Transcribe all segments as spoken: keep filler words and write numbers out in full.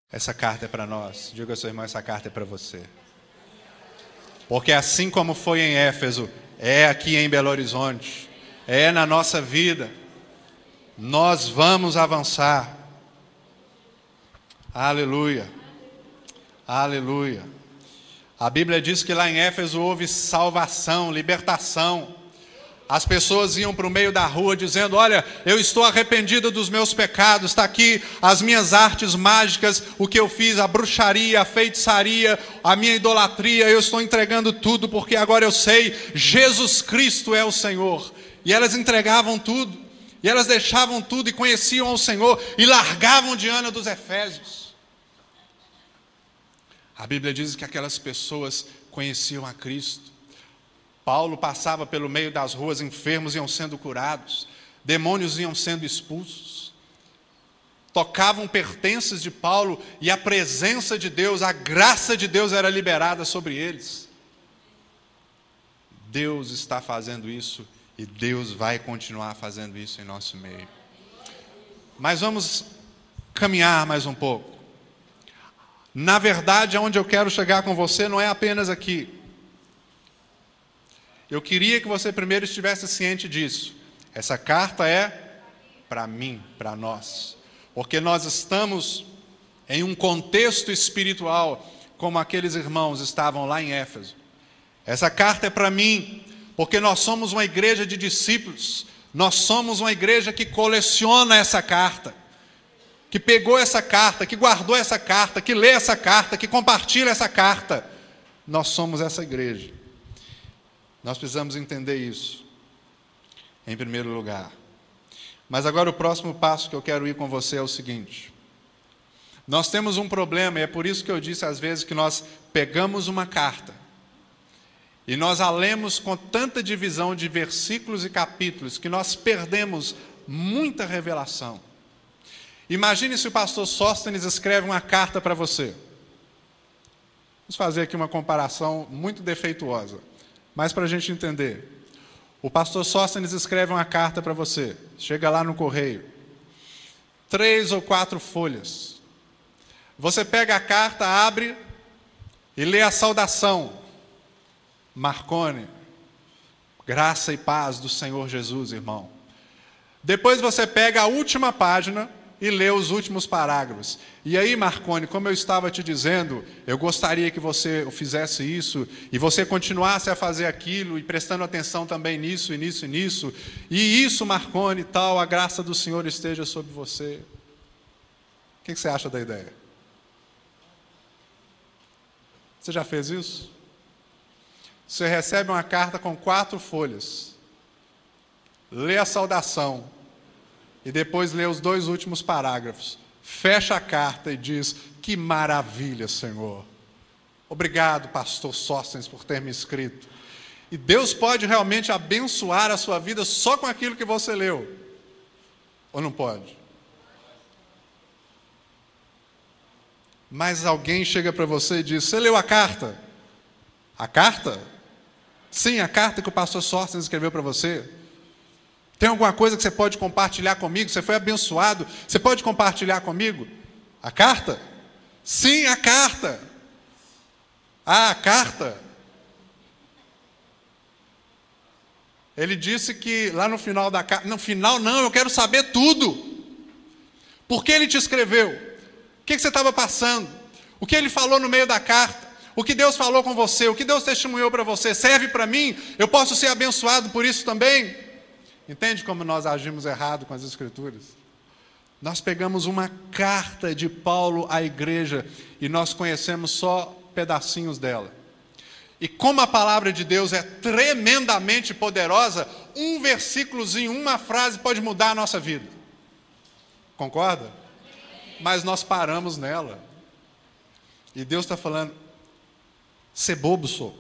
Essa carta é para nós. Diga ao seu irmão, essa carta é para você. Porque assim como foi em Éfeso, é aqui em Belo Horizonte, é na nossa vida. Nós vamos avançar. Aleluia. Aleluia. A Bíblia diz que lá em Éfeso houve salvação, libertação. As pessoas iam para o meio da rua dizendo: olha, eu estou arrependido dos meus pecados, está aqui as minhas artes mágicas, o que eu fiz, a bruxaria, a feitiçaria, a minha idolatria, eu estou entregando tudo, porque agora eu sei, Jesus Cristo é o Senhor. E elas entregavam tudo, e elas deixavam tudo e conheciam ao Senhor, e largavam Diana dos Efésios. A Bíblia diz que aquelas pessoas conheciam a Cristo. Paulo passava pelo meio das ruas, enfermos iam sendo curados, demônios iam sendo expulsos. Tocavam pertences de Paulo e a presença de Deus, a graça de Deus era liberada sobre eles. Deus está fazendo isso e Deus vai continuar fazendo isso em nosso meio. Mas vamos caminhar mais um pouco. Na verdade, aonde eu quero chegar com você não é apenas aqui. Eu queria que você primeiro estivesse ciente disso. Essa carta é para mim, para nós. Porque nós estamos em um contexto espiritual, como aqueles irmãos estavam lá em Éfeso. Essa carta é para mim, porque nós somos uma igreja de discípulos. Nós somos uma igreja que coleciona essa carta, que pegou essa carta, que guardou essa carta, que lê essa carta, que compartilha essa carta. Nós somos essa igreja. Nós precisamos entender isso, em primeiro lugar. Mas agora o próximo passo que eu quero ir com você é o seguinte. Nós temos um problema, e é por isso que eu disse às vezes que nós pegamos uma carta, e nós a lemos com tanta divisão de versículos e capítulos, que nós perdemos muita revelação. Imagine se o pastor Sóstenes escreve uma carta para você. Vamos fazer aqui uma comparação muito defeituosa. Mas para a gente entender, o pastor Sóstenes escreve uma carta para você, chega lá no correio, três ou quatro folhas. Você pega a carta, abre e lê a saudação. Marcone, graça e paz do Senhor Jesus, irmão. Depois você pega a última página e lê os últimos parágrafos. E aí, Marcone, como eu estava te dizendo, eu gostaria que você fizesse isso, e você continuasse a fazer aquilo, e prestando atenção também nisso, e nisso, e nisso, e isso, Marcone, tal, a graça do Senhor esteja sobre você. O que você acha da ideia? Você já fez isso? Você recebe uma carta com quatro folhas, lê a saudação, e depois lê os dois últimos parágrafos. Fecha a carta e diz: que maravilha, Senhor. Obrigado, pastor Sóstenes, por ter me escrito. E Deus pode realmente abençoar a sua vida só com aquilo que você leu. Ou não pode? Mas alguém chega para você e diz: você leu a carta? A carta? Sim, a carta que o pastor Sóstenes escreveu para você. Tem alguma coisa que você pode compartilhar comigo? Você foi abençoado? Você pode compartilhar comigo? A carta? Sim, a carta. Ah, a carta. Ele disse que lá no final da carta... No final não, eu quero saber tudo. Por que ele te escreveu? O que você estava passando? O que ele falou no meio da carta? O que Deus falou com você? O que Deus testemunhou para você? Serve para mim? Eu posso ser abençoado por isso também? Entende como nós agimos errado com as Escrituras? Nós pegamos uma carta de Paulo à igreja e nós conhecemos só pedacinhos dela. E como a palavra de Deus é tremendamente poderosa, um versículozinho, uma frase pode mudar a nossa vida. Concorda? Mas nós paramos nela. E Deus está falando: ser bobo sou.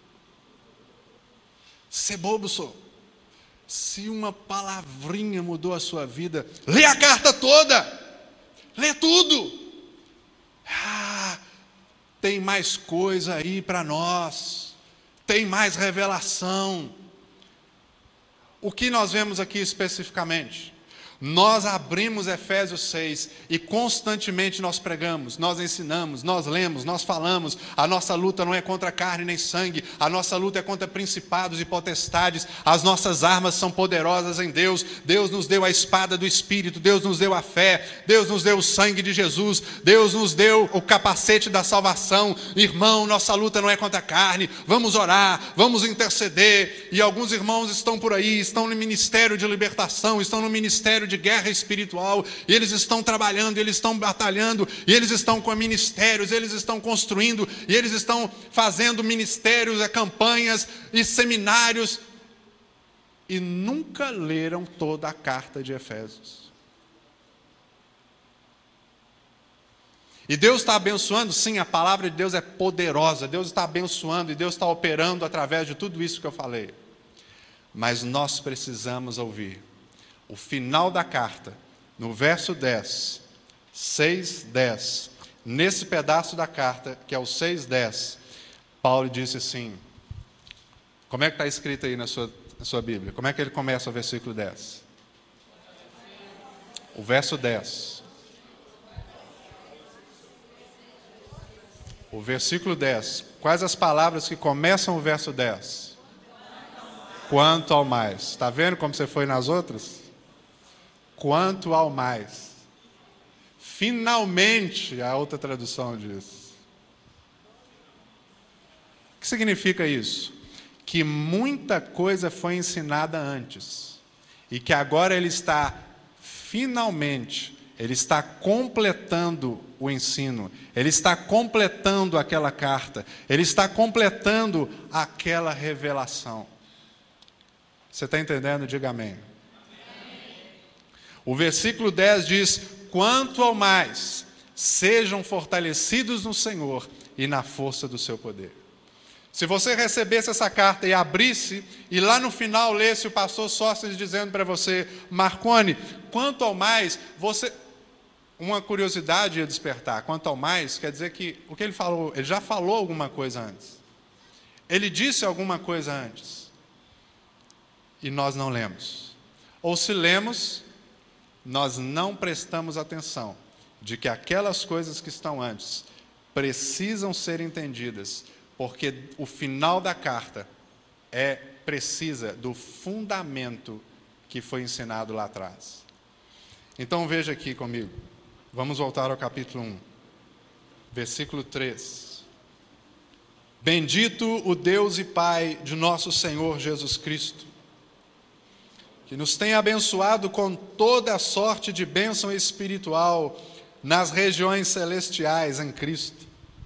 Ser bobo sou. Se uma palavrinha mudou a sua vida, lê a carta toda, lê tudo. Ah, tem mais coisa aí para nós, tem mais revelação. O que nós vemos aqui especificamente? Nós abrimos Efésios seis e constantemente nós pregamos, nós ensinamos, nós lemos, nós falamos. A nossa luta não é contra carne nem sangue, a nossa luta é contra principados e potestades. As nossas armas são poderosas em Deus. Deus nos deu a espada do Espírito, Deus nos deu a fé, Deus nos deu o sangue de Jesus, Deus nos deu o capacete da salvação. Irmão, nossa luta não é contra a carne. Vamos orar, vamos interceder. E alguns irmãos estão por aí, estão no ministério de libertação, estão no ministério de guerra espiritual, e eles estão trabalhando, eles estão batalhando, e eles estão com ministérios, eles estão construindo, e eles estão fazendo ministérios, campanhas e seminários, e nunca leram toda a carta de Efésios. E Deus está abençoando, sim, a palavra de Deus é poderosa, Deus está abençoando, e Deus está operando através de tudo isso que eu falei. Mas nós precisamos ouvir o final da carta, no verso dez, seis, dez, nesse pedaço da carta, que é o seis, dez, Paulo disse assim, como é que está escrito aí na sua, na sua Bíblia? Como é que ele começa o versículo dez? O verso dez. O versículo dez. Quais as palavras que começam o verso dez? Quanto ao mais. Está vendo como você foi nas outras? Quanto ao mais. Finalmente, a outra tradução diz. O que significa isso? Que muita coisa foi ensinada antes. E que agora ele está, finalmente, ele está completando o ensino. Ele está completando aquela carta. Ele está completando aquela revelação. Você está entendendo? Diga amém. O versículo dez diz, quanto ao mais, sejam fortalecidos no Senhor e na força do seu poder. Se você recebesse essa carta e abrisse, e lá no final lesse o pastor Sóstenes dizendo para você, Marconi, quanto ao mais, você... Uma curiosidade ia despertar, quanto ao mais, quer dizer que o que ele falou, ele já falou alguma coisa antes. Ele disse alguma coisa antes. E nós não lemos. Ou se lemos, nós não prestamos atenção de que aquelas coisas que estão antes precisam ser entendidas, porque o final da carta é precisa do fundamento que foi ensinado lá atrás. Então veja aqui comigo, vamos voltar ao capítulo um, versículo três. Bendito o Deus e Pai de nosso Senhor Jesus Cristo, que nos tem abençoado com toda a sorte de bênção espiritual nas regiões celestiais em Cristo.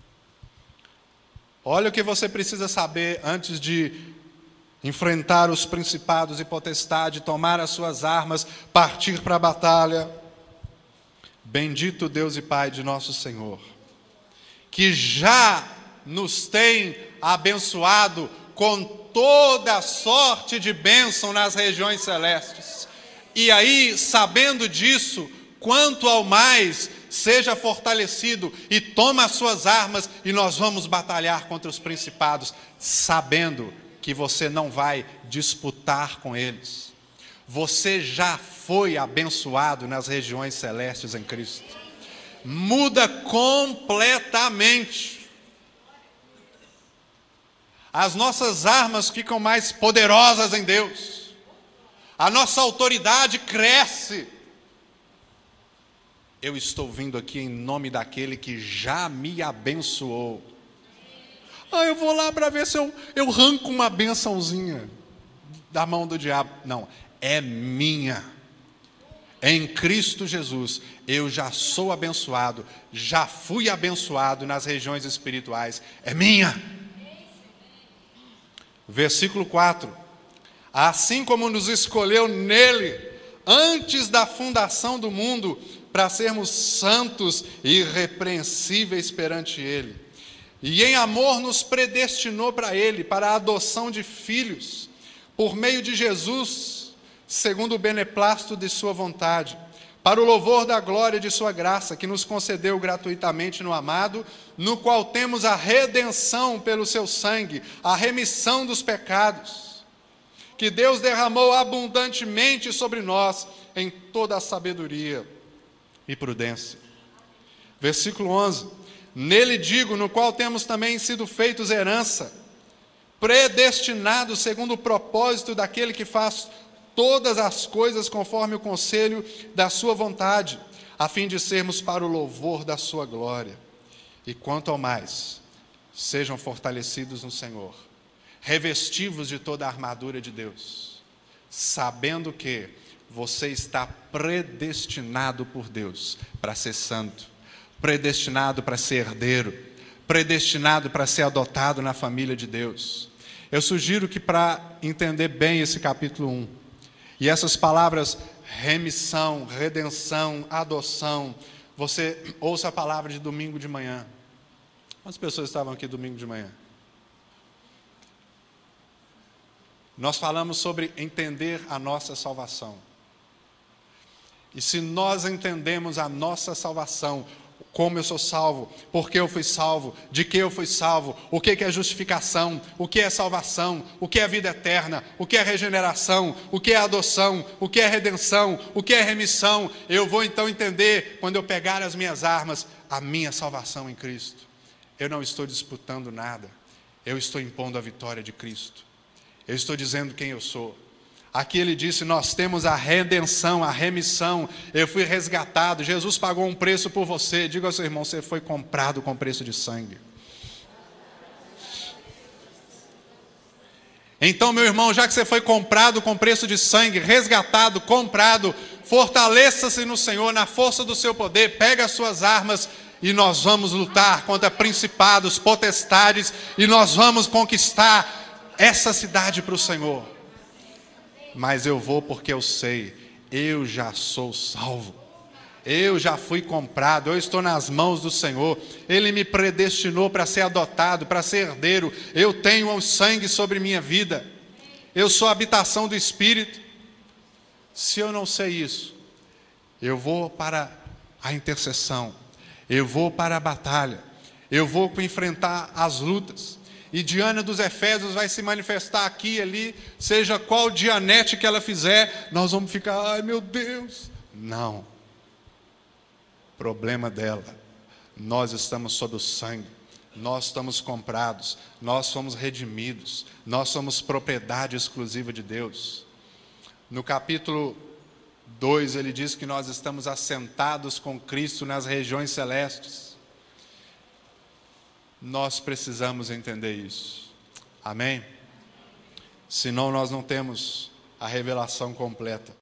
Olha o que você precisa saber antes de enfrentar os principados e potestades, tomar as suas armas, partir para a batalha. Bendito Deus e Pai de nosso Senhor, que já nos tem abençoado com toda a sorte de bênção nas regiões celestes. E aí, sabendo disso, quanto ao mais, seja fortalecido e toma as suas armas e nós vamos batalhar contra os principados, sabendo que você não vai disputar com eles. Você já foi abençoado nas regiões celestes em Cristo. Muda completamente. As nossas armas ficam mais poderosas em Deus. A nossa autoridade cresce. Eu estou vindo aqui em nome daquele que já me abençoou. Ah, eu vou lá para ver se eu, eu arranco uma bençãozinha da mão do diabo. Não, é minha. Em Cristo Jesus, eu já sou abençoado, já fui abençoado nas regiões espirituais. É minha. Versículo quatro. Assim como nos escolheu nele, antes da fundação do mundo, para sermos santos e irrepreensíveis perante ele. E em amor nos predestinou para ele, para a adoção de filhos, por meio de Jesus, segundo o beneplácito de sua vontade, para o louvor da glória de sua graça, que nos concedeu gratuitamente no amado, no qual temos a redenção pelo seu sangue, a remissão dos pecados, que Deus derramou abundantemente sobre nós, em toda a sabedoria e prudência. Versículo onze. Nele digo, no qual temos também sido feitos herança, predestinados segundo o propósito daquele que faz todas as coisas conforme o conselho da sua vontade, a fim de sermos para o louvor da sua glória. E quanto ao mais, sejam fortalecidos no Senhor, revestivos de toda a armadura de Deus, sabendo que você está predestinado por Deus para ser santo, predestinado para ser herdeiro, predestinado para ser adotado na família de Deus. Eu sugiro que, para entender bem esse capítulo um, e essas palavras remissão, redenção, adoção, você ouça a palavra de domingo de manhã. Quantas pessoas estavam aqui domingo de manhã? Nós falamos sobre entender a nossa salvação. E se nós entendemos a nossa salvação, como eu sou salvo, por que eu fui salvo, de que eu fui salvo, o que é justificação, o que é salvação, o que é vida eterna, o que é regeneração, o que é adoção, o que é redenção, o que é remissão, eu vou então entender, quando eu pegar as minhas armas, a minha salvação em Cristo. Eu não estou disputando nada, eu estou impondo a vitória de Cristo, eu estou dizendo quem eu sou. Aqui ele disse, nós temos a redenção, a remissão, eu fui resgatado, Jesus pagou um preço por você. Diga ao seu irmão, você foi comprado com preço de sangue. Então, meu irmão, já que você foi comprado com preço de sangue, resgatado, comprado, fortaleça-se no Senhor, na força do seu poder, pega as suas armas e nós vamos lutar contra principados, potestades, e nós vamos conquistar essa cidade para o Senhor. Mas eu vou porque eu sei, eu já sou salvo, eu já fui comprado, eu estou nas mãos do Senhor, Ele me predestinou para ser adotado, para ser herdeiro, eu tenho o sangue sobre minha vida, eu sou a habitação do Espírito. Se eu não sei isso, eu vou para a intercessão, eu vou para a batalha, eu vou enfrentar as lutas. E Diana dos Efésios vai se manifestar aqui e ali, seja qual Dianete que ela fizer, nós vamos ficar, ai meu Deus. Não. Problema dela. Nós estamos sob o sangue, nós estamos comprados, nós somos redimidos, nós somos propriedade exclusiva de Deus. No capítulo dois, ele diz que nós estamos assentados com Cristo nas regiões celestes. Nós precisamos entender isso. Amém? Senão nós não temos a revelação completa.